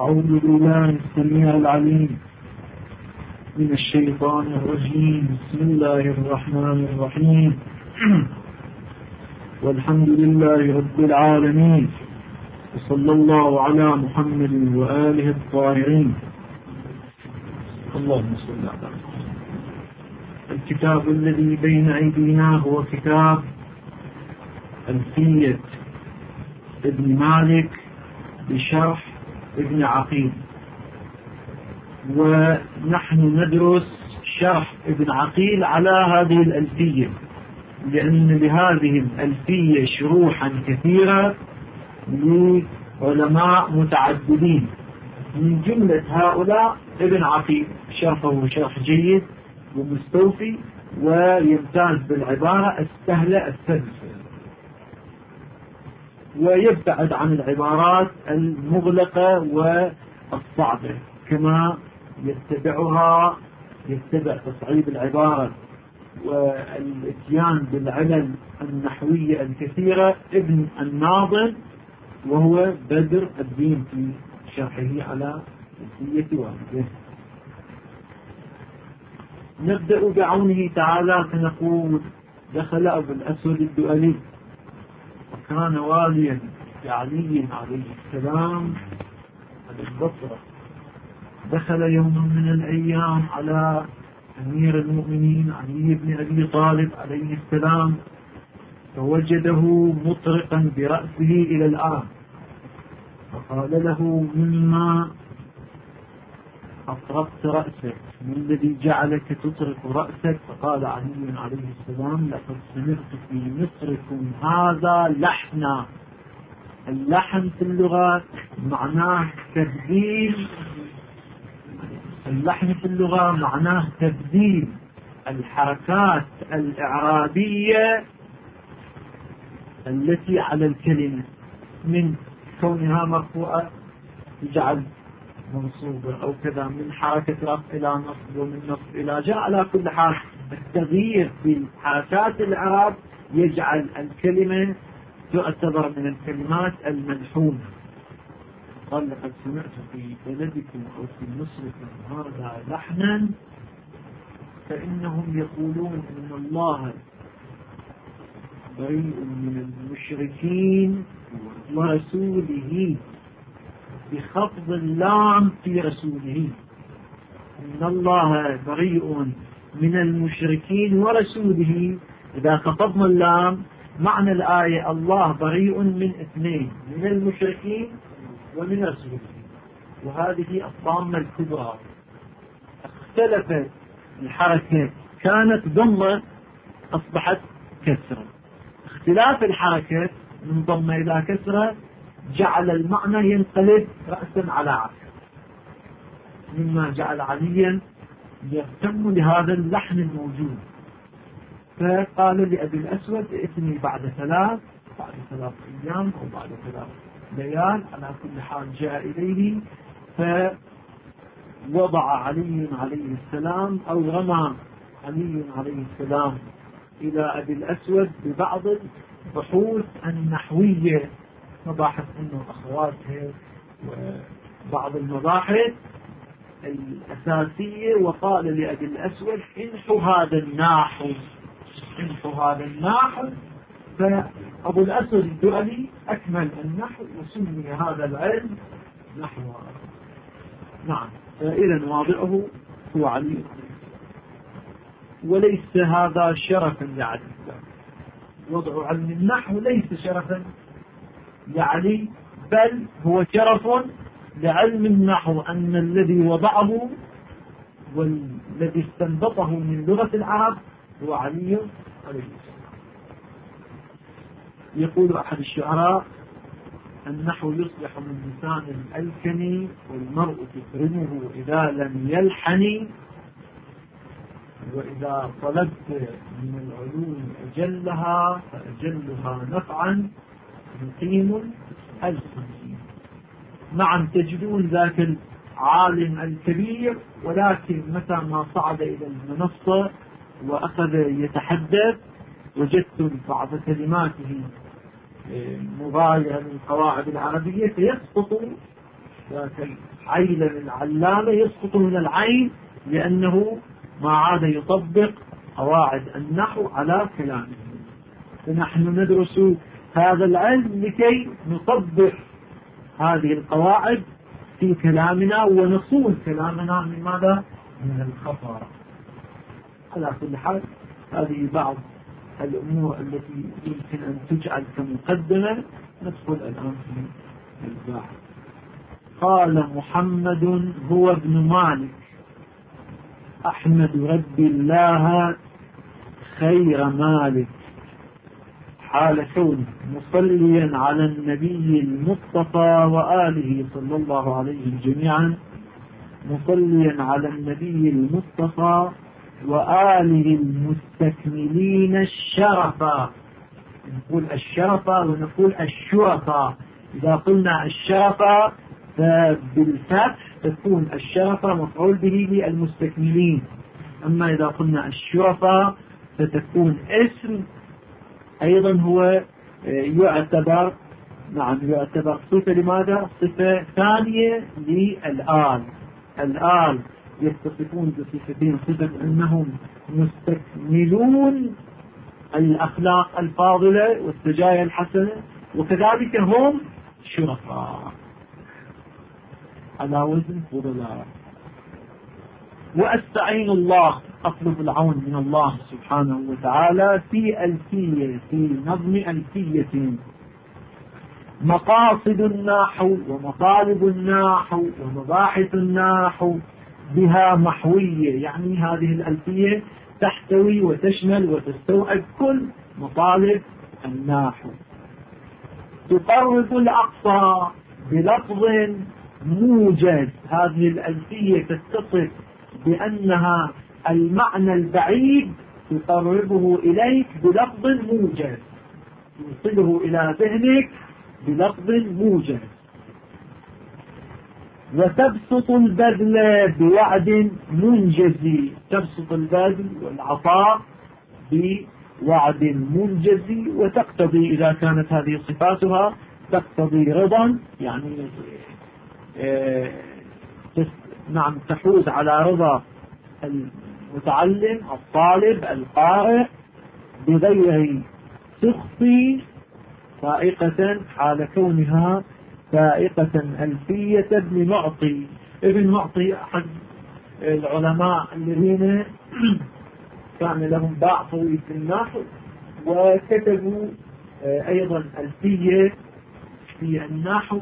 أعوذ بالله السميع العليم من الشيطان الرجيم. بسم الله الرحمن الرحيم. والحمد لله رب العالمين، وصلى الله على محمد وآله الطاهرين. اللهم صل على محمد. الكتاب الذي بين أيدينا هو كتاب ألفية ابن مالك بشرح ابن عقيل، ونحن ندرس شرح ابن عقيل على هذه الألفية، لأن لهذه الألفية شروحا كثيرة لعلماء متعددين. من جملة هؤلاء ابن عقيل، شرحه شرح جيد ومستوفي، ويمتاز بالعبارة السهلة السلسة، ويبتعد عن العبارات المغلقة والصعبة، كما يتبع تصعيب العبارة والاتيان بالعلل النحوية الكثيرة ابن الناظم، وهو بدر الدين في شرحه على ألفية واحدة. نبدأ بعونه تعالى فنقول: دخل أبو الأسود الدؤلي، وكان واليا لعلي عليه السلام على البصرة. دخل يوم من الأيام على أمير المؤمنين علي بن أبي طالب عليه السلام، فوجده مطرقا برأسه إلى الأرض، فقال له: مما أطرقت رأسك؟ من الذي جعلك تطرق رأسك؟ فقال علي عليه السلام: لقد سمعت في مصركم هذا لحنا. اللحن في اللغة معناه تبديل، اللحن في اللغة معناه تبديل الحركات الإعرابية التي على الكلمة، من كونها مرفوعة تجعل منصوبة أو كذا، من حركة رفع إلى نصب، ومن نصب إلى جاء. على كل حال التغيير في حركات الإعراب يجعل الكلمة تعتبر من الكلمات الملحونة. قال: لقد سمعت في بلدكم أو في مصركم هذا لحنا، فإنهم يقولون إن الله بريء من المشركين ورسوله، بخفض اللام في رسوله. إن الله بريء من المشركين ورسوله، إذا خفضنا اللام معنى الآية الله بريء من اثنين: من المشركين ومن رسوله. وهذه الضامة الكبرى. اختلفت الحركة، كانت ضمة أصبحت كسرة. اختلاف الحركة من ضمة إلى كسرة جعل المعنى ينقلب رأسا على عقب، مما جعل عليا يهتم لهذا اللحن الموجود. فقال لأبي الأسود: ائتني بعد 3 أيام أو بعد 3 ليال. على كل حال جاء إليه، فوضع علي عليه السلام أو رمى علي عليه السلام إلى أبي الأسود ببعض البحوث النحوية، مباحث أنه أخواتها وبعض المباحث الأساسية، وقال لأبي الأسود: انحو هذا الناحو، انحو هذا الناحو. فأبو الأسود الدؤلي أكمل النحو، وسمي هذا العلم نحو. نعم، إذن واضعه هو علي، وليس هذا شرفا لعلي. وضع علم النحو ليس شرفا لعلي، بل هو شرف لعلم النحو، أن الذي وضعه والذي استنبطه من لغة العرب هو علي عليه السلام. يقول أحد الشعراء: النحو يصبح من لسان الألكن، والمرء تكرمه إذا لم يلحن، وإذا طلبت من العلوم أجلها فأجلها نفعا يقيم الألسن. نعم، تجدون ذاك العالم الكبير، ولكن متى ما صعد إلى المنصة وأخذ يتحدث وجدت بعض كلماته مغايرة للقواعد العربية، فيسقط ذاك العيل العلامة يسقط من العين لأنه ما عاد يطبق قواعد النحو على كلامه. فنحن ندرس هذا العلم لكي نطبق هذه القواعد في كلامنا ونصون كلامنا من ماذا؟ من الخطأ. على كل حال هذه بعض الأمور التي يمكن أن تجعل كمقدمة. ندخل الآن في البحث. قال محمد هو ابن مالك أحمد رب الله خير مالك حال كونه مصليا على النبي المصطفى وآله صلى الله عليه جميعا، مصليا على النبي المصطفى وآله المستكملين الشرفا. نقول الشرفا ونقول الشرفا. إذا قلنا الشرفا فبالفتح تكون الشرفا مفعول به للمستكملين، أما إذا قلنا الشرفا فتكون اسم أيضا هو يعتبر صفة. لماذا؟ صفة ثانية للآل. الآل يتصفون بصفتين: صفة أنهم مستكملون الأخلاق الفاضلة والسجايا الحسنة، وكذلك هم شرفاء على وزن فضلاء. وأستعين الله، أطلب العون من الله سبحانه وتعالى في ألفية، في نظم ألفية. مقاصد النحو ومطالب النحو ومباحث النحو بها محوية، يعني هذه الألفية تحتوي وتشمل وتستوعب كل مطالب النحو. تقرب الأقصى بلفظ موجز، هذه الألفية تتصف بأنها المعنى البعيد تقربه إليك بلفظ موجز، توصله إلى ذهنك بلفظ موجز. وتبسط البذل بوعد منجز، تبسط البذل والعطاء بوعد منجز. وتقتضي إذا كانت هذه صفاتها تقتضي رضا، يعني نعم تحوز على رضا المتعلم الطالب القارئ بغير سخط، فائقة حال كونها فائقة ألفية ابن معطي. ابن معطي أحد العلماء الذين كان لهم باع طويل في النحو، وكتبوا أيضا ألفية في النحو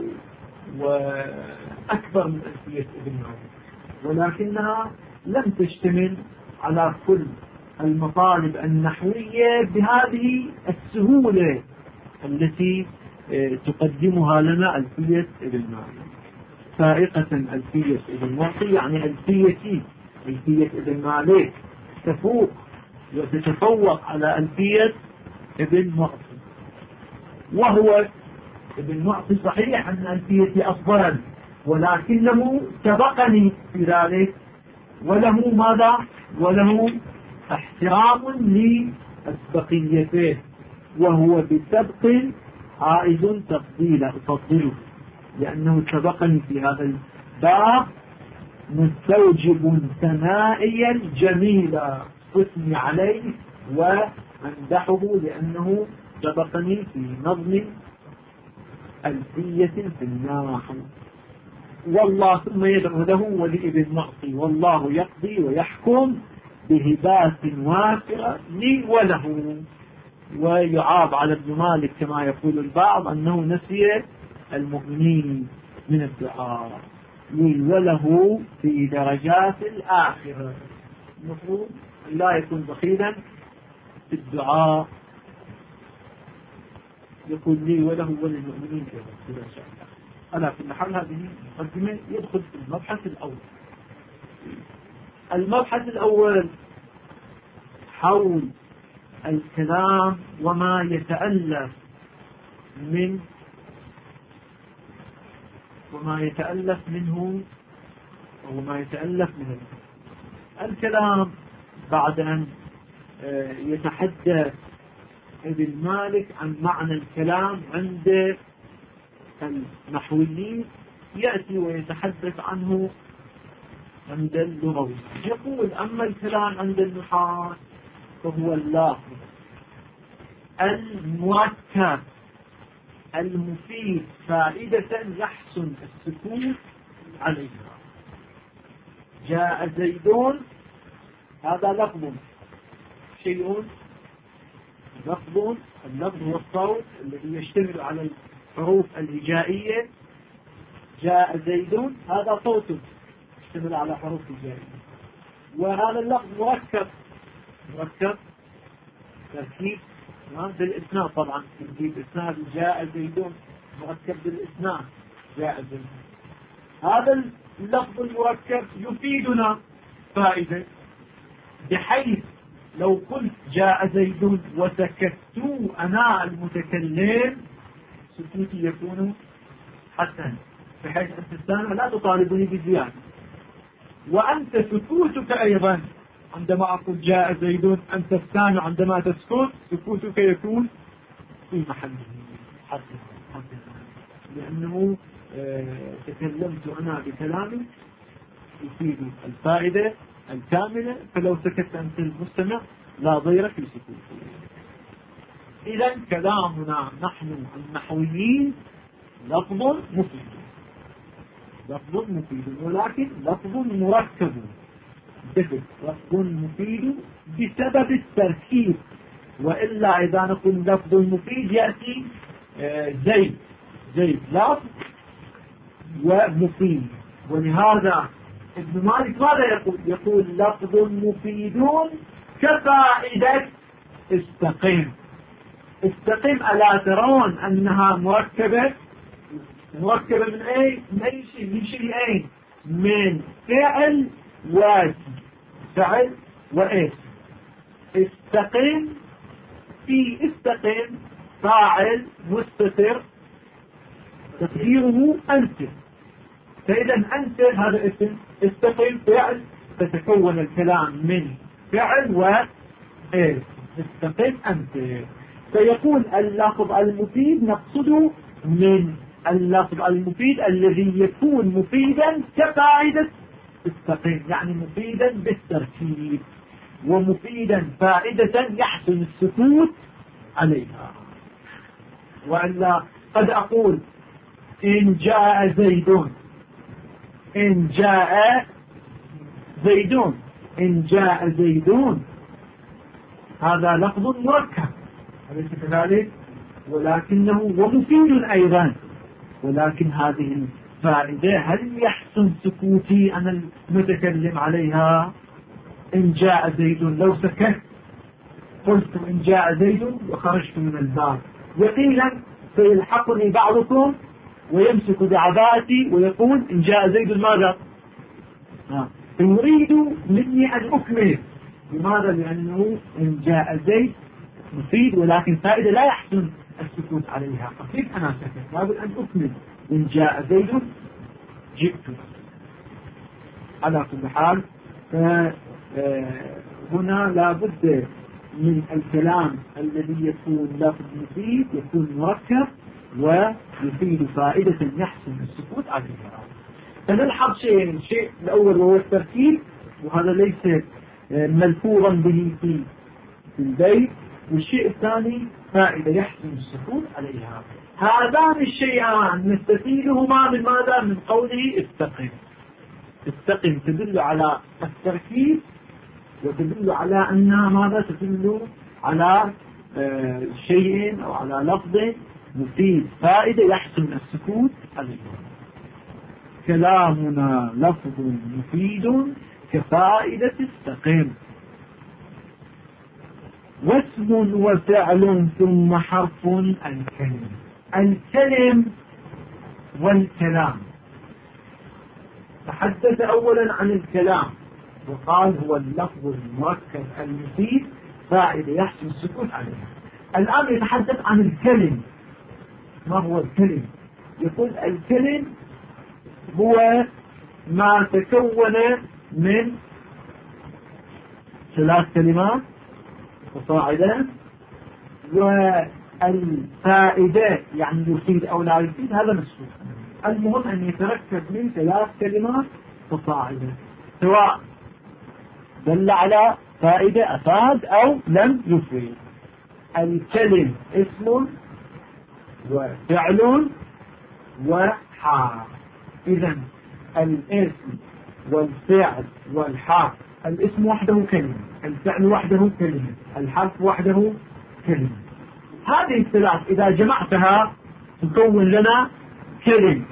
وأكبر من ألفية ابن معطي، ولكنها لم تشتمل على كل المطالب النحوية بهذه السهولة التي تقدمها لنا ألفية ابن معطي. فائقة ألفية ابن معطي يعني ألفية ابن مالك تفوق وتتفوق على ألفية ابن معطي. وهو ابن معطي صحيح أن ألفية أفضل، ولكنه سبقني في ذلك، وله ماذا؟ وله احترام لأسبقيته، وهو بسبق عائد تفضيله، لأنه سبقني في هذا الباب مستوجب ثنائيا جميلا، قسمي عليه وأمدحه لأنه سبقني في نظم ألفية في النحو. والله ثم يدعو له ولابن معطي والله يقضي ويحكم بهبات وافرة لي وله. ويعاب على ابن مالك كما يقول البعض أنه نسي المؤمنين من الدعاء، لي وله في درجات الآخرة. المفروض لا يكون بخيلا في الدعاء، يقول لي وله وللمؤمنين كذا إن شاء الله. على كل حال هذه مقدمة. يدخل في المبحث الأول. المبحث الأول حول الكلام وما يتألف منه الكلام. بعد أن يتحدث ابن مالك عن معنى الكلام عند النحويين، يأتي ويتحدث عنه عند اللغوي. يقول أما الكلام عند النحاة فهو اللافظ المركب المفيد فائدة يحسن السكوت عليها. جاء زيدون، هذا لفظ، شيء لفظ. اللفظ هو الصوت الذي يشتمل على الحروف الهجائية. جاء زيدون، هذا صوت يشتمل على حروف هجائية. وهذا اللفظ مركب تركيب بالإسناد. طبعا نجيب إسناد جاء زيدون مركب بالإسناد جاء زيدون. هذا اللفظ المركب يفيدنا فائدة، بحيث لو قلت جاء زيدون وسكت أنا المتكلم سكوتي يكون حسنا، بحيث أنت السامع لا تطالبني بزيادة. وأنت سكوتك أيضا عندما أقول جاء زيدون، أنت السامع عندما تسكت سكوتك يكون في محله حسنا، لأنه تكلمت أنا بكلامي يفيد الفائدة الكاملة. فلو سكت أنت المستمع لا ضير في سكوته. إذا كلامنا نحن النحويين لفظ مفيد، ولكن لفظ مركب. لفظ مفيد بسبب التركيب، وإلا إذا نقول لفظ مفيد يأتي زيد لفظ ومفيد. ولهذا ابن مالك ماذا يقول لفظ مفيد كفائدة استقيم. ألا ترون أنها مركبة من أي شيء؟ من شيئين، من فعل واسم. استقيم، في استقيم فاعل مستتر تقديره أنت. فإذا أنت هذا اسم، استقيم فعل، تتكون الكلام من فعل واسم. استقيم أنت. فيكون اللفظ المفيد نقصده من اللفظ المفيد الذي يكون مفيدا كفائدة استقيم، يعني مفيدا بالتركيب، ومفيدا فائدة يحسن السكوت عليها. وإلا قد أقول إن جاء زيدون، إن جاء زيدون هذا لفظ مركب أليس كذلك؟ ولكنه ومفيد أيضا. ولكن هذه الفائدة هل يحسن سكوتي أنا المتكلم عليها؟ إن جاء زيد، لو سكت قلت إن جاء زيد وخرجت من الباب، يقينا سيلحقني بعضكم ويمسك بعباتي ويقول إن جاء زيد ماذا؟ يريد مني أن أكمل. لماذا؟ لأنه إن جاء زيد مفيد، ولكن فائدة لا يحسن السكوت عليها. فكيف أنا سكت؟ لابد أن أكمل إن جاء زيد جئت. على كل حال هنا لابد من الكلام الذي يكون لفظ مفيد يكون مركب ويفيد فائدة يحسن السكوت عليها. فنلحظ الشيء الأول وهو التركيب، وهذا ليس ملفوظا به في البيت. والشيء الثاني فائدة يحسن السكوت عليها. هذان الشيئان نستفيدهما من ماذا؟ من قوله استقم تدل على التركيب، وتدل على أنها ماذا؟ تدل على شيء أو على لفظ مفيد فائدة يحسن السكوت عليها. كلامنا لفظ مفيد كفائدة استقم. واسم وفعل ثم حرف الكلم والكلام. تحدث أولا عن الكلام وقال هو اللفظ المركب المفيد فائدة يحسن السكوت عليها. الآن يتحدث عن الكلم. ما هو الكلم؟ يقول الكلم هو ما تكون من 3 كلمات وصاعدا، والفائدة يعني يفيد أو لا يفيد هذا مسؤول. المهم أن يتركب من 3 كلمات فصاعدا، سواء دل على فائدة أفاد أو لم يفيد. الكلم اسم وفعل وحرف. إذن الاسم والفعل والحرف، الاسم وحده كلمة، الفعل وحده كلمة، الحرف وحده كلمة. هذه الثلاث إذا جمعتها تكون لنا كلمة،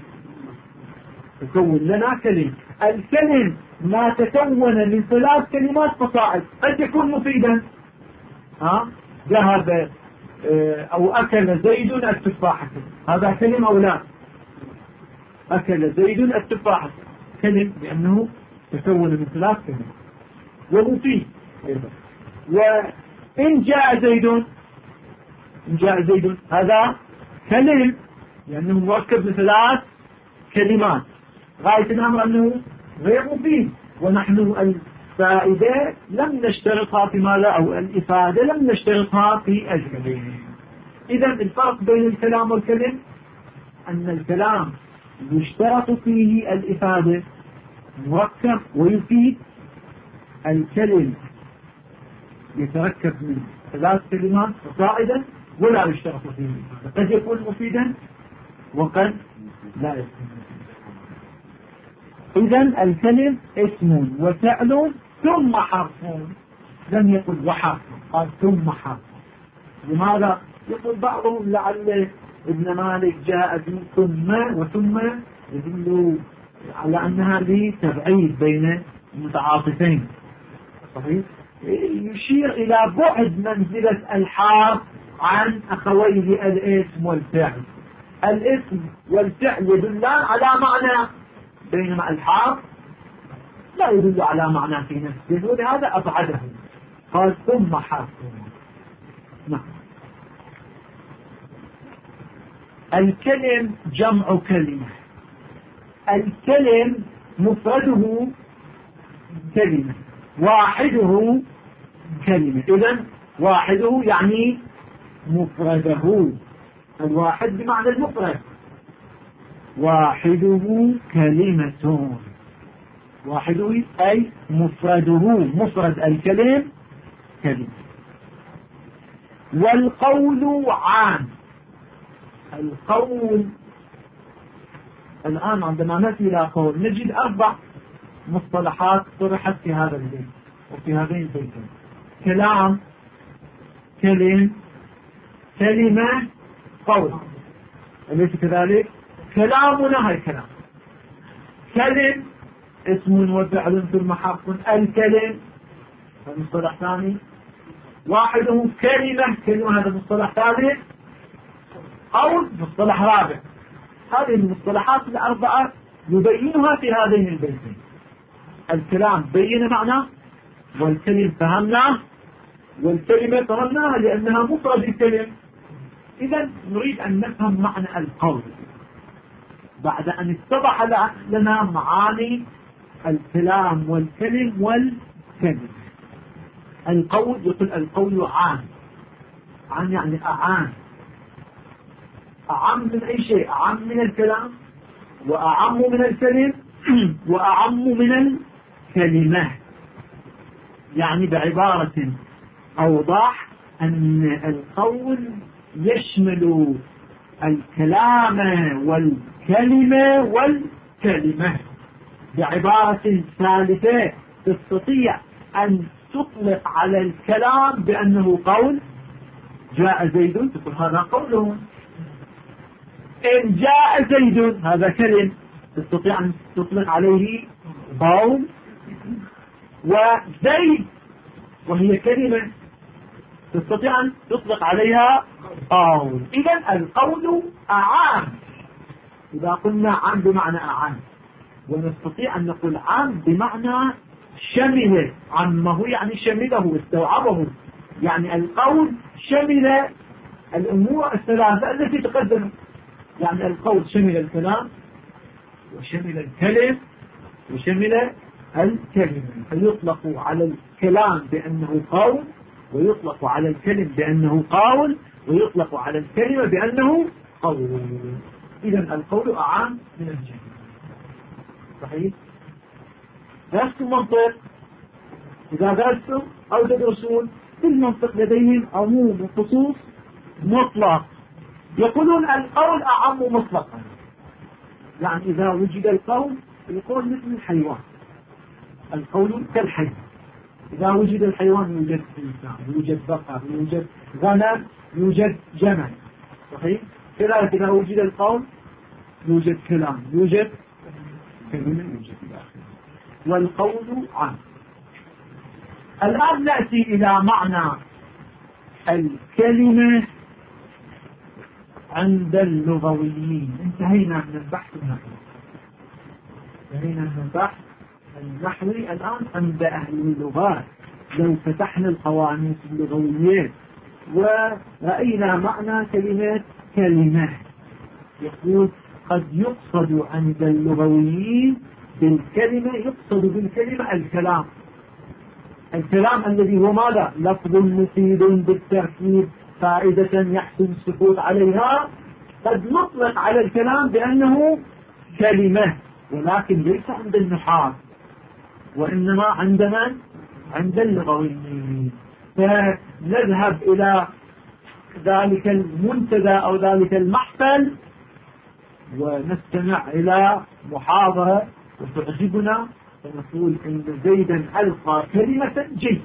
الكلم ما تكون من 3 كلمات فصاعد. قد يكون مفيدا، ذهب أو أكل زيد التفاحة، هذا كلم أو لا؟ أكل زيد التفاحة كلم لأنه تكون من 3 كلمات ومفيد أيضا. وإن جاء زيد هذا كلم لأنه مركب من 3 كلمات. غاية الأمر أنه غير مفيد، ونحن الفائدة لم نشترطها في ماذا، أو الإفادة لم نشترطها في الكلم. إذن الفرق بين الكلام والكلم أن الكلام يشترط فيه الإفادة، مركب ويفيد. الكلم يتركب من 3 كلمات فصاعدا ولا يشترط فيه الإفادة، قد يكون مفيدا وقد لا يكون. إذن الكلم اسم وفعل ثم حرف، لم يقل وحرف، قال ثم حرف. لماذا؟ يقول بعضهم لعل ابن مالك جاء ثم وثم يدل على أنها لتبعيد بين المتعاطفين، صحيح؟ يشير إلى بعد منزلة الحرف عن أخويه الاسم والفعل. الاسم والفعل يدلان على معنى، بينما الحرف لا يدل على معنى في نفسه، ولهذا أبعده. قال ثم حرف. نعم. الكلم جمع كلمة. الكلم مفرده كلمة، واحده كلمة. إذن واحده يعني مفرده، الواحد بمعنى المفرد، واحده كلمة، واحده أي مفرده، مفرد الكلم كلمة. والقول عام. القول الآن عندما نأتي إلى قول نجد 4 مصطلحات طرحت في هذا البيت وفي هذين البيتين: كلام، كلم، كلمة، قول. أليس كذلك؟ كلامنا هاي كلام، كلم اسم وفعل ثم حرف. الكلم مصطلح ثاني، واحده كلمة هذا مصطلح ثالث، قول مصطلح رابع. هذه المصطلحات 4 يبينها في هذين البيتين. الكلام بين معناه، والكلم فهمناه، والكلمة فهمناها لأنها مفرد الكلم. إذا نريد أن نفهم معنى القول بعد أن اتضح لنا معاني الكلام والكلم والكلمة. القول، يقول القول عام. عام يعني أعام، أعم من أي شيء، أعم من الكلام، وأعم من الكلم، وأعم من الكلمة. يعني بعبارة أوضح أن القول يشمل الكلام والكلمة والكلمة. بعبارة ثالثة تستطيع أن تطلق على الكلام بأنه قول. جاء زيد تقول هذا قوله. إن جاء زيد هذا كلم، تستطيع أن تطلق عليه قول. وزيد وهي كلمة تستطيع أن تطلق عليها قول. إذن القول أعام. إذا قلنا عام بمعنى أعام، ونستطيع أن نقول عام بمعنى شمل. عمه يعني شمله، استوعبه. يعني القول شمل الأمور 3 التي تقدمت. يعني القول شمل الكلام وشمل الكلم وشمل الكلمة، فيطلق على الكلام بأنه قول، ويطلق على الكلم بأنه قول، ويطلق على الكلمة بأنه قول. إذا القول أعام من الجهل. صحيح؟ درستم المنطق، إذا درستم أو تدرسون في المنطق لديهم عموم وخصوص مطلق، يقولون القول أعم مطلقا. يعني إذا وجد القول مثل الحيوان، القول كالحيوان. إذا وجد الحيوان يوجد إنسان، يوجد بقر، يوجد غنم، يوجد جمل. صحيح؟ كذلك إذا وجد القول يوجد كلام، يوجد كلمة، يوجد الآخر. والقول عام. الآن نأتي إلى معنى الكلمة عند اللغويين. انتهينا من البحث النحوي، انتهينا من البحث النحوي. الآن عند أهل اللغات لو فتحنا القواميس اللغوية ورأينا معنى كلمة، يقول قد يقصد عند اللغويين بالكلمة، يقصد بالكلمة الكلام الذي هو ماذا؟ لفظ مفيد بالتركيب، فائدة يحسن السكوت عليها. قد نطلق على الكلام بأنه كلمة، ولكن ليس عند النحاة، وإنما عند اللغويين. فنذهب إلى ذلك المنتدى أو ذلك المحفل ونستمع إلى محاضرة وتعجبنا، فنقول إن زيدا ألقى كلمة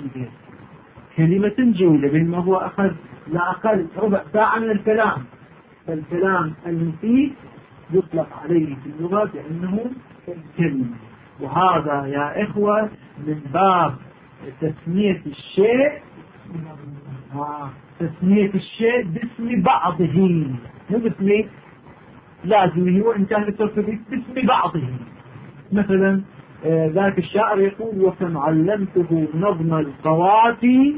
جيدة، بينما هو أخذ لا أقل ربع ساعة من الكلام. فالكلام المفيد يطلق عليه في اللغة بأنه كلمة. وهذا يا إخوة من باب تسمية الشيء باسم بعضه، مو باسم لازمه وانتهى التركيب، باسم بعضه. مثلا ذاك الشاعر يقول وكم علمته نظم القوافي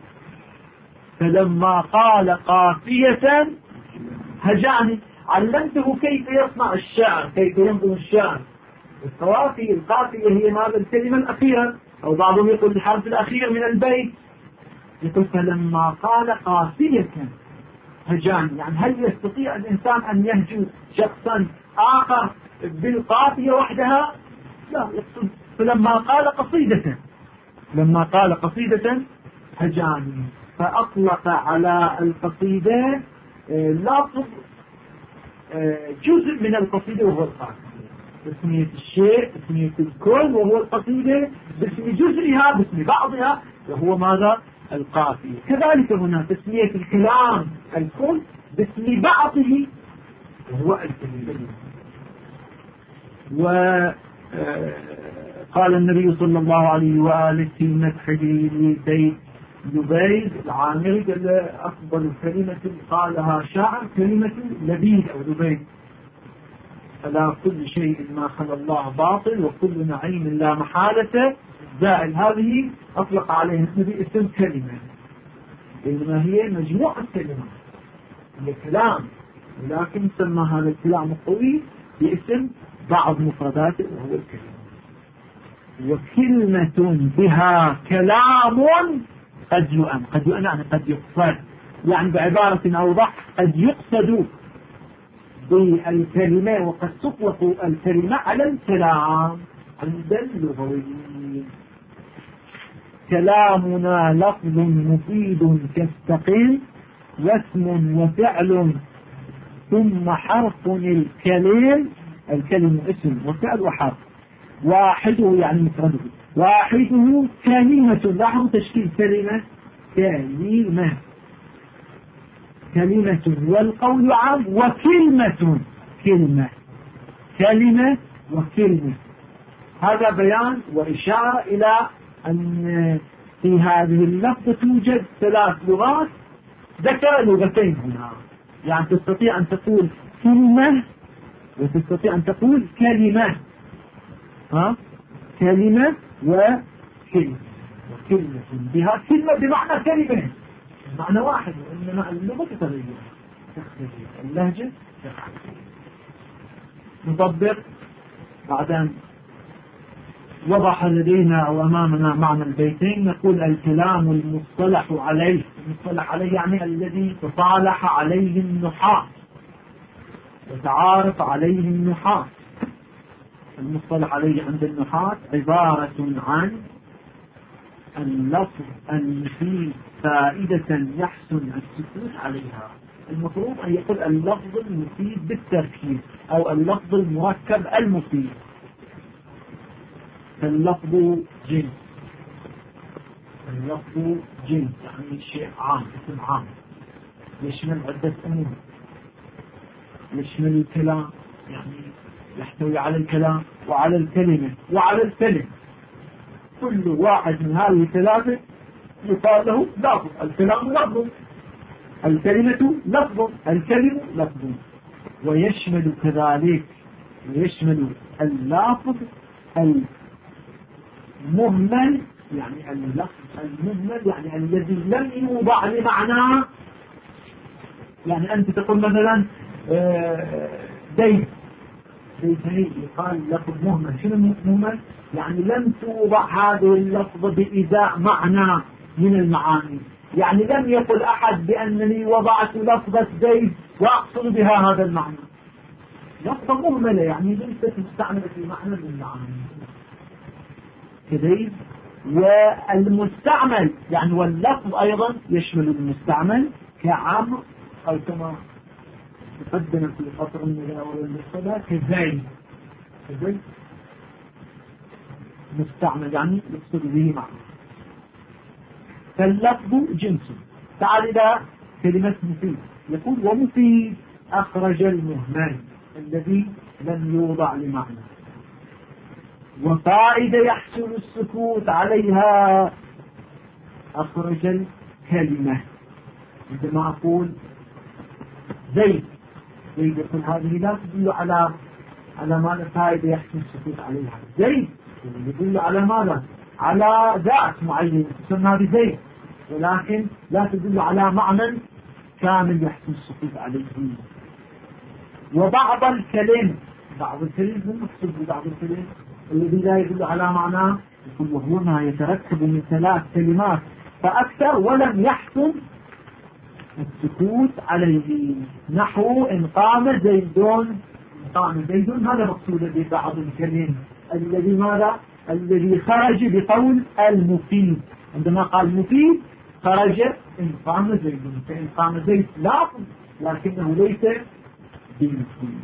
فلما قال قافية هجاني. علمته كيف يصنع الشعر، كيف ينظم الشعر. القافية هي ماذا؟ الكلمة الأخيرة، أو بعضهم يقول الحرف الأخير من البيت. يقول فلما قال قافية هجاني، يعني هل يستطيع الإنسان أن يهجو شخصا آخر بالقافية وحدها؟ لا، يقصد فلما قال قصيدة هجاني، فأطلق على القصيدة لفظ جزء من القصيدة وهو القافية. باسمية الشيء، باسمية الكل وهو القصيدة، باسم جزئها، باسم بعضها وهو ماذا؟ القافية. كذلك هنا تسمية الكلام الكل باسم بعضه وهو الكلمة. وقال النبي صلى الله عليه وآله في مدحه لبيت لبيد العامري قال أفضل كلمة قالها شاعر كلمة لبيد أو لبيد، فلا كل شيء ما خلا الله باطل وكل نعيم لا محالة زائل. هذه أطلق عليها النبي اسم كلمة، إنما هي مجموعة كلمات، هي كلام، ولكن سمى هذا الكلام الطويل باسم بعض مفرداته وهو الكلمة. وكلمة بها كلام قد يؤم يعني قد يقصد، يعني بعبارة أوضح قد يقصد بالكلمة وقد تطلق الكلمة على الكلام عند اللغويين. كلامنا لفظ مفيد كاستقل واسم وفعل ثم حرف الكلم اسم وفعل وحرف واحده يعني مفرده، واحده كلمة. لاحظوا تشكيل كلمة والقول عام وكلمة كلمة وكلمة. هذا بيان وإشارة إلى أن في هذه اللفظة توجد 3 لغات، ذكر لغتين هنا. يعني تستطيع أن تقول كلمة وتستطيع أن تقول كلمة. كلمة وكلمة بها كلمة بمعنى كلمة، معنى واحد، وإنما اللغة تتغير، اللهجة تتغير. نطبق بعدين وضح لدينا أو أمامنا معنى البيتين. نقول الكلام المصطلح عليه يعني الذي تصالح عليه النحاة، يتعارف عليه النحاة. المصطلح عليه عند النحاة عبارة عن اللفظ المفيد فائدة يحسن السكوت عليها. المفروض أن يقول اللفظ المفيد بالتركيب أو اللفظ المركب المفيد. فاللفظ جنس، اللفظ جنس يعني شيء عام، اسم عام يشمل عدة أمور، يشمل الكلام يعني يحتوي على الكلام وعلى الكلمة وعلى الكلمة. كل واحد من هذه الثلاثة يقال له لفظ. الكلام لفظ، الكلمة لفظ، الكلمة لفظ. ويشمل كذلك، ويشمل اللفظ المهمل، يعني اللفظ المهمل يعني الذي لم يوضع لمعناه. يعني أنت تقول مثلا دين، دين يقال لفظ مهمل. شنو مهمل؟ يعني لم توضع هذه اللفظة بإزاء معنى من المعاني. يعني لم يقل أحد بأنني وضعت لفظة زيد وأقصد بها هذا المعنى. لفظة مهملة يعني ليست مستعملة في معنى من المعاني كذلك. والمستعمل يعني واللفظ أيضا يشمل المستعمل كعمر أو كما تقدم في خطر المجاورة المستدى كزين. كزين مستعمل يعني يقصد به معنى. فاللفظ جنس. تعال إلى كلمة مفيد. يقول ومفيد أخرج المهمل الذي لم يوضع لمعنى، وفائدة يحصل السكوت عليها أخرج الكلمة. عندما أقول زيد، زيد يقول هذه لا تدل على ماذا فائدة يحصل السكوت عليها. زيد يدل على ماذا؟ على ذات معين تسمى بزيد، ولكن لا تدل على معنى كامل يحصل السكوت عليه. وبعض الكلم، بعض الكلم هم مقصود ببعض الكلم الذي لا يدل على معناه، يقول وهو ما يتركب من 3 كلمات فأكثر ولم يحصل السكوت عليه. نحو إن قام زيدون، قام زيدون هذا مقصود ببعض الكلم الذي ماذا؟ الذي خرج بقول المفيد. عندما قال مفيد خرج إن قام زيدون، فإن قام زيد لفظ لكنه ليس بمفيد.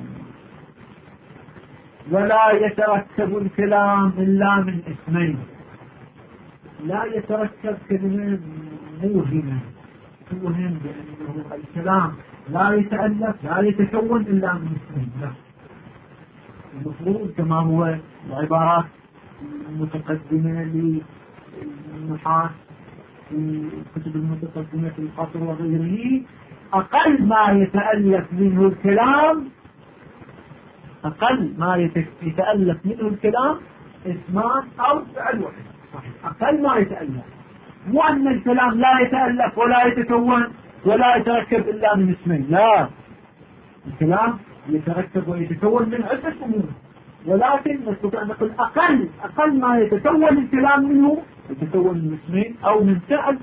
ولا يتركب الكلام إلا من اسمين. لا يتركب كلمة موهمة توهم بأنه الكلام لا يتألف لا يتكون إلا من اسمين. لا، المفروض كما هو العبارات المتقدمة للنحاة في الكتب المتقدمة في القصر وغيره، أقل ما يتألف منه الكلام، أقل ما يتألف منه الكلام اسمان أو فعل واحد. أقل ما يتألف، مو أن الكلام لا يتألف ولا يتكون ولا يتركب إلا من اسمين. لا، الكلام يتركب ويتكون من عدة أمور، ولكن نستطيع أن نقول أقل ما يتكون الكلام منه يتكون من اسمين أو من فعل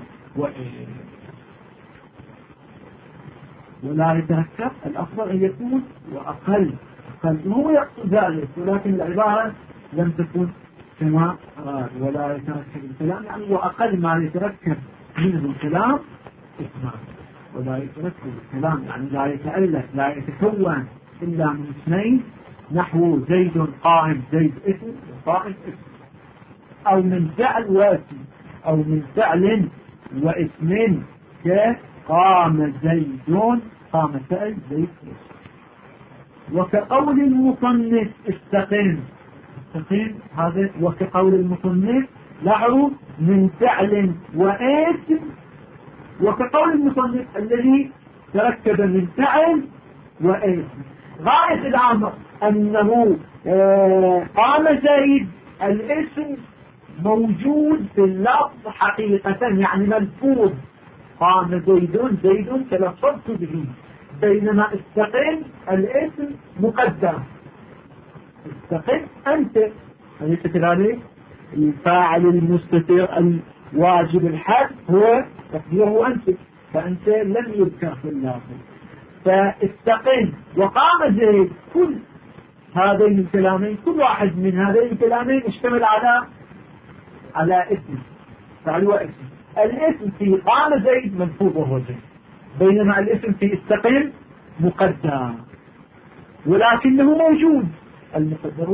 ولا يتركب. الأفضل أن يكون وأقل. هو يقصد ذلك، ولكن العبارة لم تكن كما أراد. ولا يتركب الكلام يعني وأقل ما يتركب منه الكلام اسمان. ولا يتركب الكلام يعني لا يتألف لا يتكون إلا من اسمين، نحو زيد قائم، زيد اسم وقائم اسم، أو من فعل واسم، أو من فعل واسم كقام زيدون، قام فعل زيد اسم. وكقول المصنف استقم، استقم هذا. وكقول المصنف لاحظوا من فعل واسم. وكقول المصنف الذي تركب من فعل واسم. غاية الأمر أنه قام زيد الاسم موجود في اللفظ حقيقة يعني ملفوظ. قام زيدون، زيدون تلفظت به، بينما استقم الاسم مقدم. استقم أنت، أليس كذلك؟ الفاعل المستتر الواجب الحد هو تقديره أنت، فأنت لم يذكر في اللفظ. فاستقم وقام زيد، كل هذين الكلامين، كل واحد من هذين الكلامين اشتمل على اسم، فهو اسم. الاسم في قام زيد منصوب وهو زيد، بينما الاسم في استقم مقدر ولكنه موجود، المقدر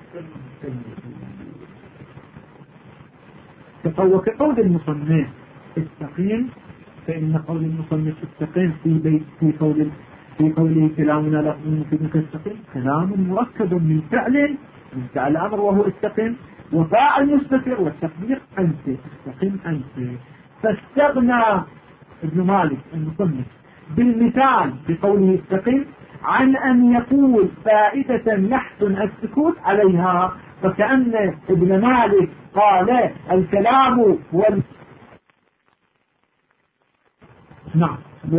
كقول المصنف استقيم، فإن قول المصنف استقيم في قوله كلامنا لفظ مفيد كاستقيم كلام مركب من فعل أمر وهو استقيم، وفاعل مستتر، والتقدير أنت، استقيم أنت. فاستغنى ابن مالك المصنف بالمثال بقوله استقيم عن أن يقول فائدة يحسن السكوت عليها، فكأن ابن مالك قال الكلام نعم،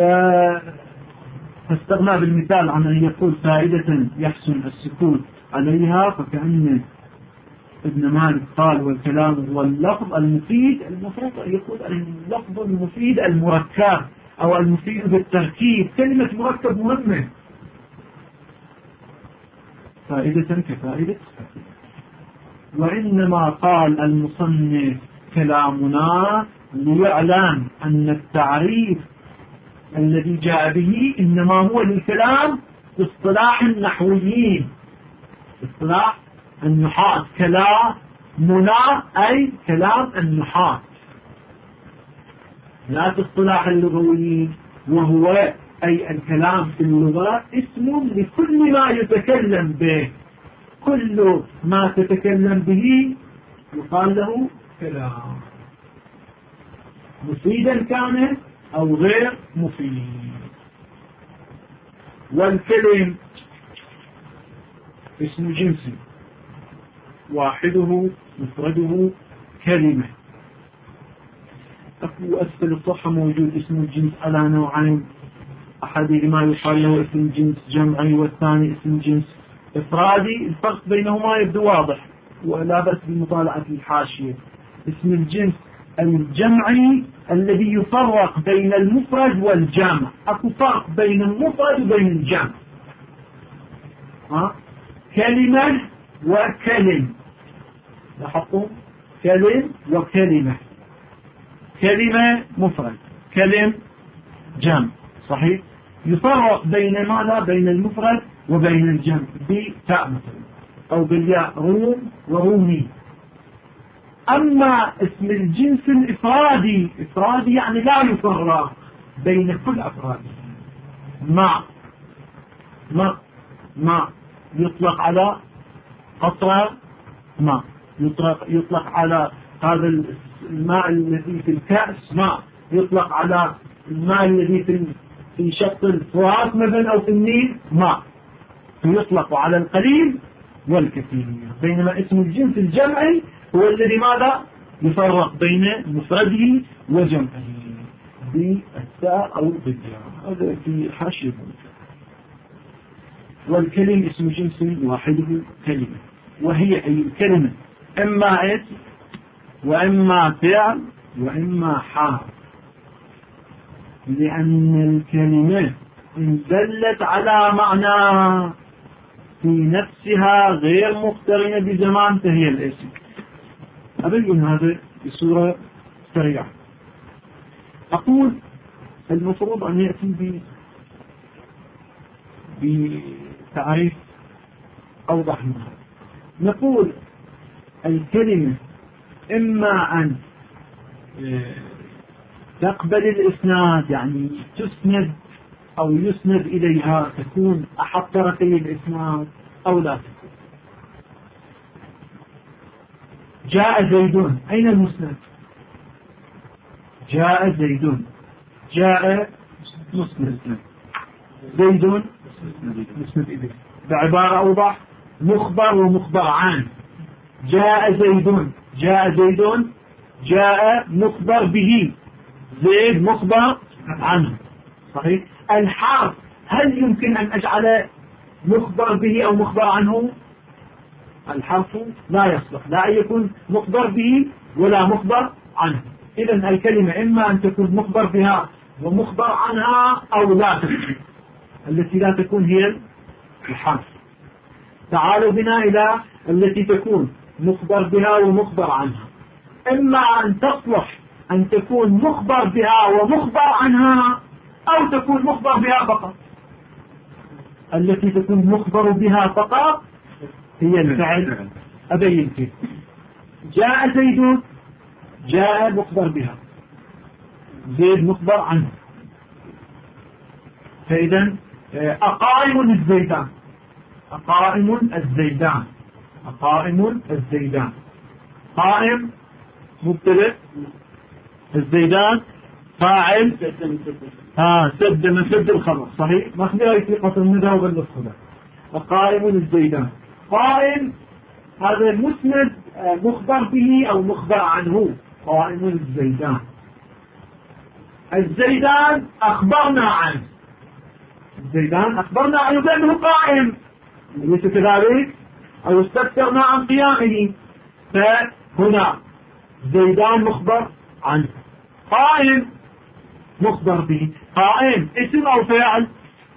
فاستغنى بالمثال عن أن يقول فائدة يحسن السكوت عليها، فكأن ابن مالك قال والكلام هو اللفظ المفيد. المفروض أن يقول اللفظ المفيد المركب أو المفيد بالتركيب، كلمة مركب مهمة، فائدة كفائدة، وإنما قال المصنف كلامنا ليعلم أن التعريف الذي جاء به إنما هو للكلام باصطلاح النحويين، اصطلاح النحاة، كلامنا أي كلام النحاة، لا باصطلاح اللغويين، وهو أي الكلام في اللغة اسم لكل ما يتكلم به، كل ما تتكلم به يقال له كلام، مفيدا كان أو غير مفيد. والكلم اسم جنسي واحده مفرده كلمة. أسفل الصفحة موجود اسم الجنس على نوعين، أحدهما يقال له اسم جنس جمعي والثاني اسم جنس إفرادي. الفرق بينهما يبدو واضح ولا بأس بمطالعة الحاشية. اسم الجنس الجمعي الذي يفرق بين المفرد والجمع، أكو فرق بين المفرد وبين الجمع، كلمة وكلم، لاحظتم؟ كلم وكلمة، كلمة مفرد، كلم جمع، صحيح؟ يفرق بين ماذا؟ بين المفرد وبين الجمع بتاء مثلا أو بالياء، روم ورومي. أما اسم الجنس الإفرادي، إفرادي يعني لا يفرق بين كل أفراده، ما يطلق على قطرة، ما يطلق على هذا الماء الذي في الكأس، ما يطلق على الماء الذي في شط الفرات مثلا أو في النيل، ما يطلق على القليل والكثير. بينما اسم الجنس الجمعي هو الذي ماذا؟ يفرق بين مفرده وجمعه بالتاء أو بالياء، هذا في حاشية. والكلم اسم جنس واحده كلمة، وهي أي الكلمة إما اسم وإما فعل وإما حال، لأن الكلمة إن دلت على معنى في نفسها غير مقترنة بزمان فهي الاسم. أبين هذا بصورة سريعة. أقول المفروض أن يأتي بتعريف أوضح منها. نقول الكلمة إما أن تقبل الإسناد، يعني تسند أو يسند إليها، تكون أحد طرفي الإسناد، أو لا تكون. جاء زيدون، أين المسند؟ جاء زيدون، جاء مسند، زيدون مسند إليه. بعبارة أوضح، مخبر ومخبر عنه. جاء زيدون، جاء زيدون، جاء مخبر به، زيد مخبر عنه، صحيح؟ الحرف هل يمكن أن أجعل مخبر به أو مخبر عنه؟ الحرف لا يصلح، لا يكون مخبر به ولا مخبر عنه. إذن الكلمة إما أن تكون مخبر بها ومخبر عنها أو لا تكون. التي لا تكون هي الحرف. تعالوا بنا إلى التي تكون مخبر بها ومخبر عنها. إما أن تصلح أن تكون مخبر بها ومخبر عنها، أو تكون مخبر بها فقط. التي تكون مخبر بها فقط هي الفعل. أبين فيه جاء زيد، جاء مخبر بها، زيد مخبر عنه. فإذا أقائم الزيدان، أقائم الزيدان، أقائم الزيدان. قائم مبتدأ، الزيدان فاعل، سد مسد الخبر. صحيح، ما خليها يطلق الندى وبالنص. أقائم الزيدان. قائم هذا المسند مخبر به أو مخبر عنه. قائم الزيدان. الزيدان أخبرنا عنه، الزيدان أخبرنا عنه بأنه قائم، ليس كذلك؟ أو استفسرنا عن قيامه. فهنا زيدان مخبر عنه، قائم مخبر به. قائم اسم أو فعل؟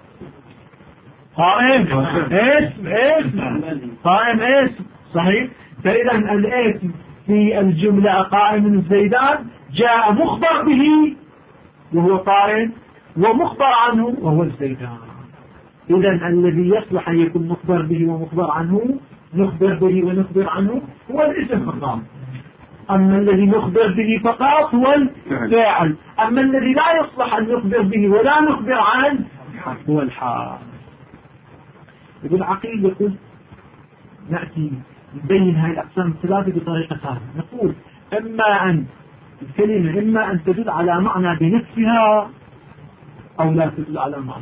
قائم اسم. قائم اسم. صحيح. فإذا الاسم في الجملة قائم الزيدان جاء مخبر به وهو قائم، ومخبر عنه وهو الزيدان. إذا الذي يصلح أن يكون مخبر به ومخبر عنه، نخبر به ونخبر عنه، هو الاسم فقط. أما الذي نخبر به فقط هو الفاعل. أما الذي لا يصلح أن نخبر به ولا نخبر عنه هو الحال. ابن عقيل يقول نأتي نبين هذه الأقسام الثلاثة بطريقة ثانية. نقول إما أن الكلمة إما أن تدل على معنى بنفسها أو لا تدل على معنى.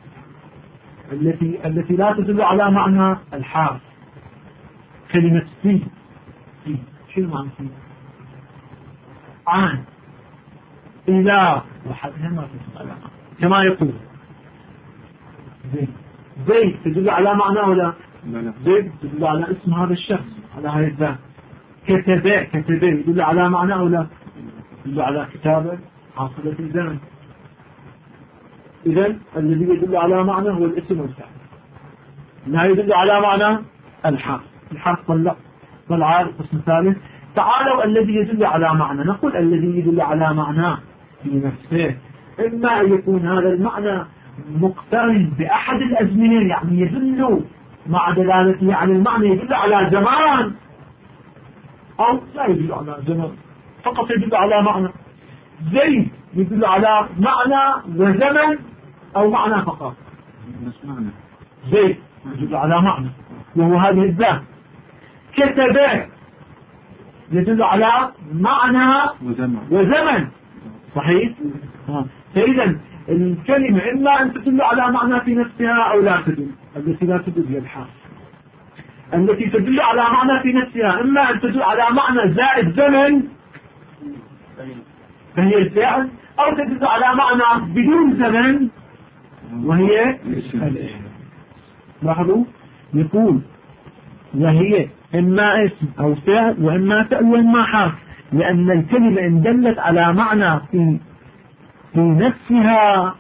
التي لا تدل على معنى الحرف، كلمة في شو معنى في؟ عن، إلى، وحدها ما تدل على معنى. كما يقول زيد تدل على معنى ولا؟ زيد تدل على اسم هذا الشخص، على هذا الذات. كتب يدل على معنى ولا؟ يدل على كتابة حاصلة في الزمن. إذن الذي يدل على معنى هو الاسم والفعل، لا يدل على معنى الحرف. الحرف طلع القسم الثالث. تعالوا الذي يدل على معنى. نقول الذي يدل على معنى في نفسه إما أن يكون هذا المعنى مقترن بأحد الأزمنة، يعني يدل مع دلالته على المعنى يدل على زمان، أو لا يدل على زمان، فقط يدل على معنى. زيد يدل على معنى وزمن أو معنى فقط. زيد يدل على معنى وهو هذه الذات. كتب يدل على معنى وزمن. صحيح. فإذا الكلمة إما أن تدل على معنى في نفسها أو لا تدل. التي لا تدل هي الحرف. التي تدل على معنى في نفسها إما أن تدل على معنى زائد زمن فهي الفعل، أو تدل على معنى بدون زمن وهي الاسم. لاحظوا يقول وهي إما اسم أو فعل وإما فعل وإما حرف، لأن الكلمة إن دلت على معنى في نفسها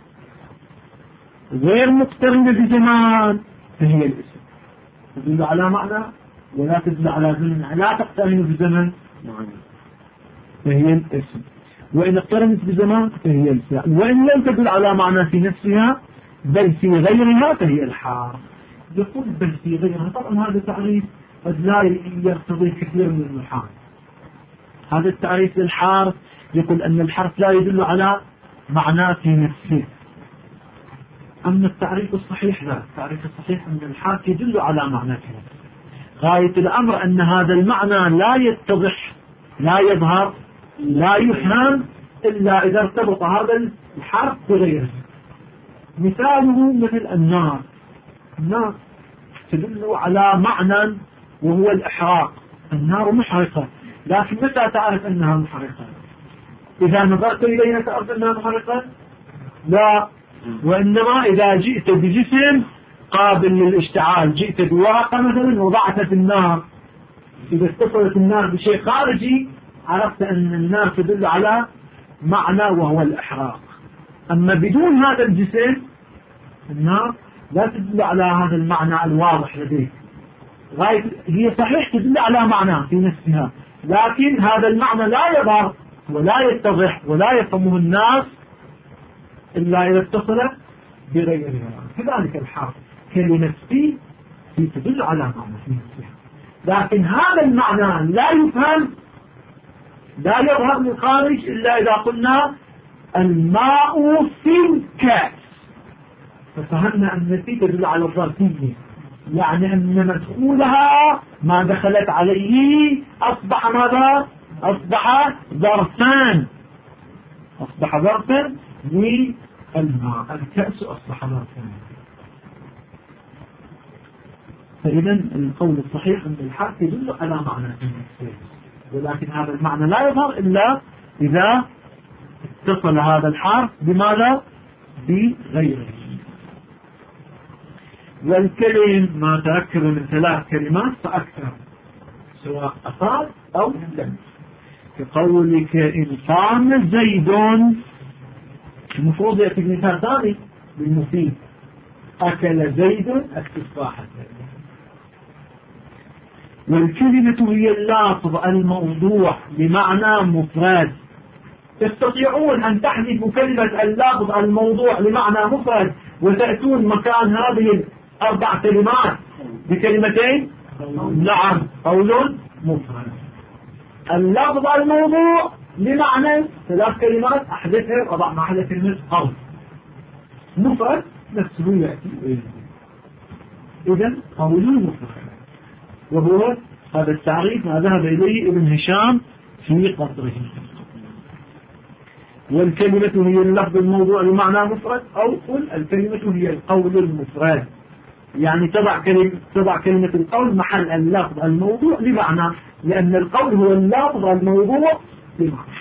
غير مقترنة بزمان فهي الاسم. تدل على معنى ولا تدل على زمن، لا تقترن بزمن فهي الاسم، وإن اقترنت بزمان فهي الفعل، وإن لم تدل على معنى في نفسها بل في غيرها فهي الحرف. يقول بل في غيرها. طبعا هذا تعريف قد لا يرتضي كثير من النحاة. هذا التعريف للحرف يقول أن الحرف لا يدل على معنى في نفسه. أما التعريف الصحيح لا، التعريف الصحيح أن الحرف يدل على معنى في نفسه. غاية الأمر أن هذا المعنى لا يتضح، لا يظهر، لا يفهم إلا إذا ارتبط هذا الحرف بغيره. مثاله مثل النار. النار تدل على معنى وهو الإحراق. النار محرقة، لكن متى تعرف أنها محرقة؟ إذا نظرت إليها تعرف أنها محرقة؟ لا، وإنما إذا جئت بجسم قابل للاشتعال، جئت بورقة مثلا وضعت في النار، إذا اتصلت النار بشيء خارجي عرفت أن النار تدل على معنى وهو الإحراق. أما بدون هذا الجسم النار لا تدل على هذا المعنى الواضح لديك. هي صحيح تدل على معنى في نفسها، لكن هذا المعنى لا يظهر ولا يتضح ولا يفهمه الناس إلا إذا اتصلت بغيرها. كذلك الحرف كلمة في تدل على معنى في نفسها، لكن هذا المعنى لا يفهم لا يظهر للخارج إلا إذا قلنا الماء في الكأس، ففهمنا أن في تدل على الظرفية، يعني أن مدخولها ما دخلت عليه أصبح ماذا؟ أصبح ظرفان، أصبح ظرفا للماء، الكأس أصبح ظرفان. فإذا القول الصحيح أن الحرف يدل على معنى في نفسه، ولكن هذا المعنى لا يظهر إلا إذا اتصل هذا الحرف بماذا؟ بغيره. والكلم ما تركب من 3 كلمات فأكثر، سواء أصاب أو لم، كقولك إن قام زيد، المفروض يأتي مثال ثاني بالمفيد، أكل زيد التفاحة. والكلمة هي اللفظ الموضوع بمعنى مفرد. تستطيعون أن تحذفوا كلمة اللفظ الموضوع لمعنى مفرد وتأتون مكان هذه 4 كلمات بكلمتين؟ نعم، قول مفرد. اللفظ الموضوع لمعنى 3 كلمات أحذفها وضع مع كلمة قول. مفرد نفسه يأتي. إذن قول مفرد، وهو هذا التعريف ما ذهب إليه ابن هشام في قطره. والكلمة هي اللفظ الموضوع بمعنى مفرد، أو قل الكلمة هي القول المفرد، يعني تضع كلمة القول محل اللفظ الموضوع لمعنى، لأن القول هو اللفظ الموضوع لمعنى.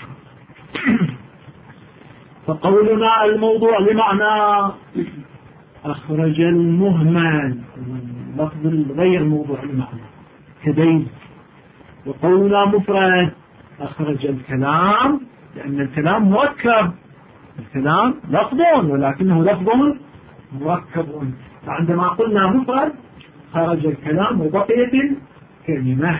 فقولنا الموضوع لمعنى أخرج المهمل، لفظ غير موضوع لمعنى كدين. وقولنا مفرد أخرج الكلام، لأن الكلام مركب، الكلام لفظ ولكنه لفظ مركب. فعندما قلنا مفرد خرج الكلام وبقيت الكلمة.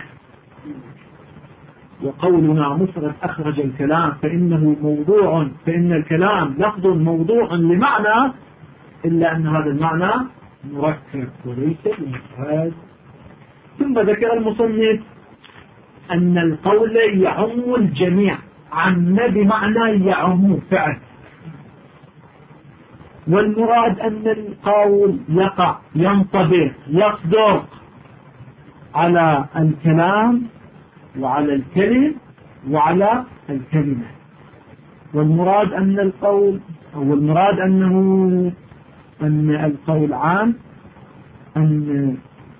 وقولنا مفرد أخرج الكلام فإنه موضوع، فإن الكلام لفظ موضوع لمعنى، إلا أن هذا المعنى مركب وليس مفرد. ثم ذكر المصنف أن القول يعم الجميع، عم بمعنى يعم فعل، والمراد أن القول يقع ينطبق يصدق على الكلام وعلى الكلم وعلى الكلمة. والمراد أن القول، أو المراد أن القول عام، أن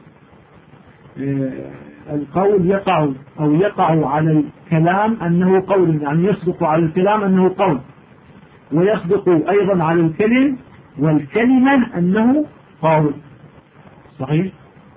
القول يقع على الكلام أنه قول، يعني يصدق على الكلام أنه قول، ويصدق أيضا على الكلم والكلمة أنه قول. صحيح.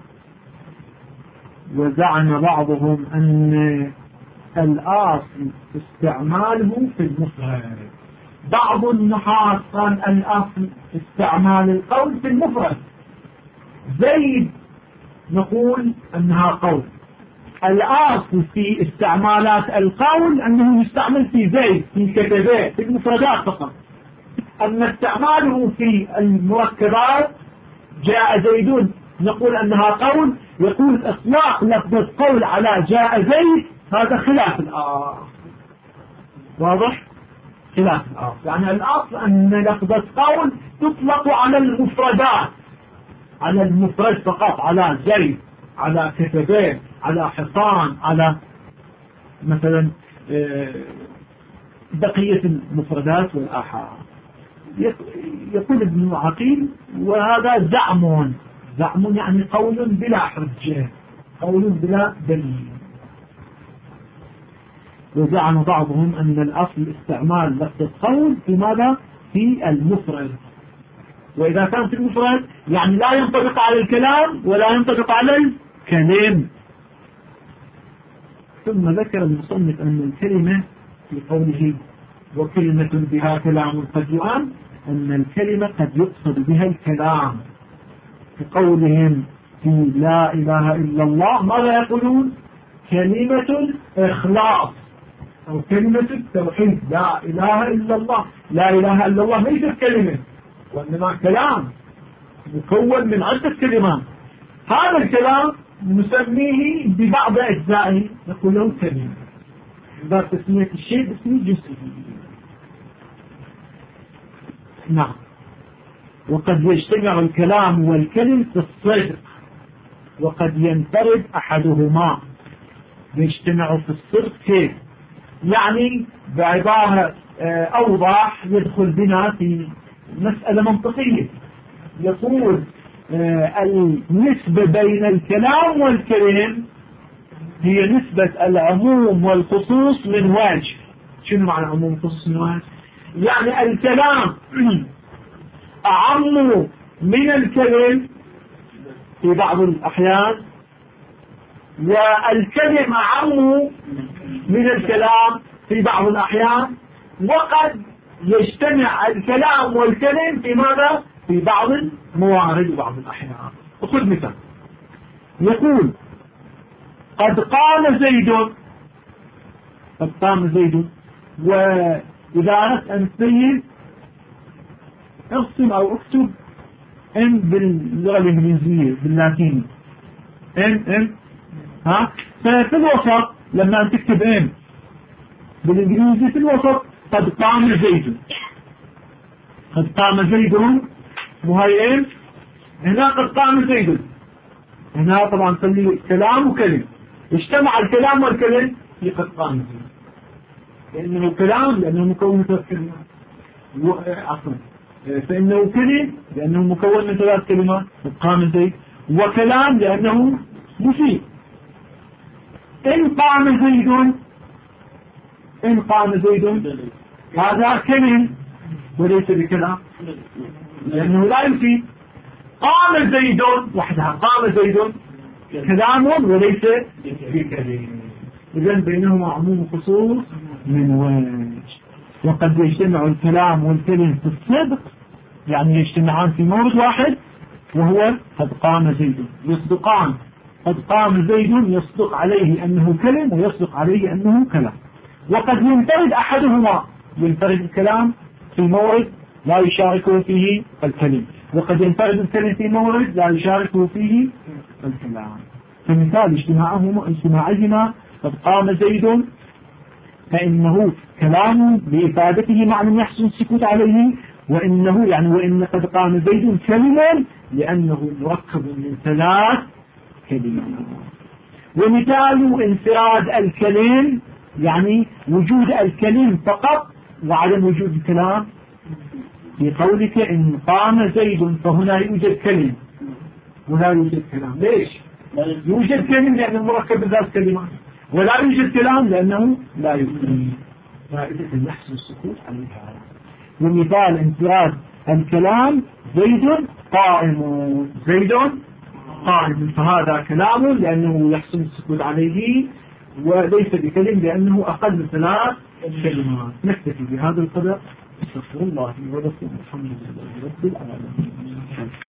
وزعم بعضهم أن الأصل استعماله في المفرد. بعض النحاة قال الأصل استعمال القول في المفرد. زيد نقول أنها قول، الأصل في استعمالات القول أنه يستعمل في زيد، في كتبات، في المفردات فقط. أما استعماله في المركبات جاء زيدون نقول أنها قول، يقول إطلاق لفظ قول على جاء زيد هذا خلاف الأصل. واضح؟ خلاف الأصل، يعني الأصل أن لفظة قول تطلق على المفردات، على المفرد فقط، على زيد، على كتبين، على حصان، على مثلا بقية المفردات والآحاد. يقول ابن عقيل وهذا زعم يعني قول بلا حجة، قول بلا دليل. وزعم بعضهم أن الأصل استعمال لفظ قول في ماذا؟ في المفرد. وإذا كان في المفرد يعني لا ينطبق على الكلام ولا ينطبق على الكلم. ثم ذكر المصنف أن الكلمة في قوله وكلمة بها كلام قد يؤم، أن الكلمة قد يقصد بها الكلام، كقولهم في لا إله إلا الله ماذا يقولون؟ كلمة الإخلاص أو كلمة التوحيد، لا إله إلا الله. لا إله إلا الله ليست كلمة، وإنما كلام مكون من عدة كلمات. هذا الكلام نسميه ببعض أجزائه نقول له كلمة، باب تسمية الشيء باسم جزئي. نعم. وقد يجتمع الكلام والكلم في الصدق، وقد ينفرد أحدهما. يجتمع في الصدق كيف؟ يعني بعبارة أوضح يدخل بنا في مسألة منطقية. يقول النسبة بين الكلام والكلم هي نسبة العموم والخصوص من وجه. شنو معنى عموم والخصوص من وجه؟ يعني الكلام أعم من الكلم في بعض الأحيان، والكلم أعم من الكلام في بعض الأحيان، وقد يجتمع الكلام والكلم في ماذا؟ في بعض الموارد وبعض الأحيان. خذ مثال، يقول قد قام زيد، قد قام زيد. وإذا أردت أن تبين ارسم أو اكتب ان باللغة الإنجليزية باللاتيني ان ها، ففي الوسط لما أن تكتب ان بالإنجليزي في الوسط قد قام زيد، قد قام زيد، وهي ان هنا قد قام زيد. هنا طبعا تسمي كلام وكلم، اجتمع الكلام والكلم في قد قام زيد، لأنه كلام لأنه مكون من ثلاث كلمات، عفوا فإنه كلم لأنه مكون من ثلاث كلمات قد قام زيد، وكلام لأنه مفيد. إن قام زيد، إن قام زيد هذا كلم وليس بكلام لأنه لا يفيد. قام زيد وحدها، قام زيد كلام وليس بكلام. إذن بينهما عموم وخصوص من وجه. وقد يجتمع الكلام والكلم في الصدق، يعني يجتمعان في مورد واحد وهو قد قام زيد، يصدقان. قد قام زيد يصدق عليه أنه كلم ويصدق عليه أنه كلام. وقد ينفرد أحدهما، ينفرد الكلام في مورد لا يشاركه فيه الكلم، وقد ينفرد الكلم في مورد لا يشاركه فيه الكلام. فمثال اجتماعهما قد قام زيد فإنه كلام بإفادته معنى يحسن السكوت عليه، وإنه يعني وإن قد قام زيد كلمة لأنه مركب من ثلاث كلمات. ومثال انفراد الكلم يعني وجود الكلم فقط وعدم وجود الكلام، في قولك إن قام زيد فهنا يوجد كلم ولا يوجد كلام. ليش؟ يوجد كلم لأنه مركب من ثلاث كلمات، ولا يوجد كلام لأنه لا يوجد. فائدة يحسن السكوت عليها. ومثال انفراد الكلام زيد قائم، زيد قائم، فهذا كلام لأنه يحسن السكوت عليه، وليس بكلم لأنه أقل من ثلاث كلمات. نكتفي بهذا القدر. استغفر الله ولكم، الحمد لله رب العالمين.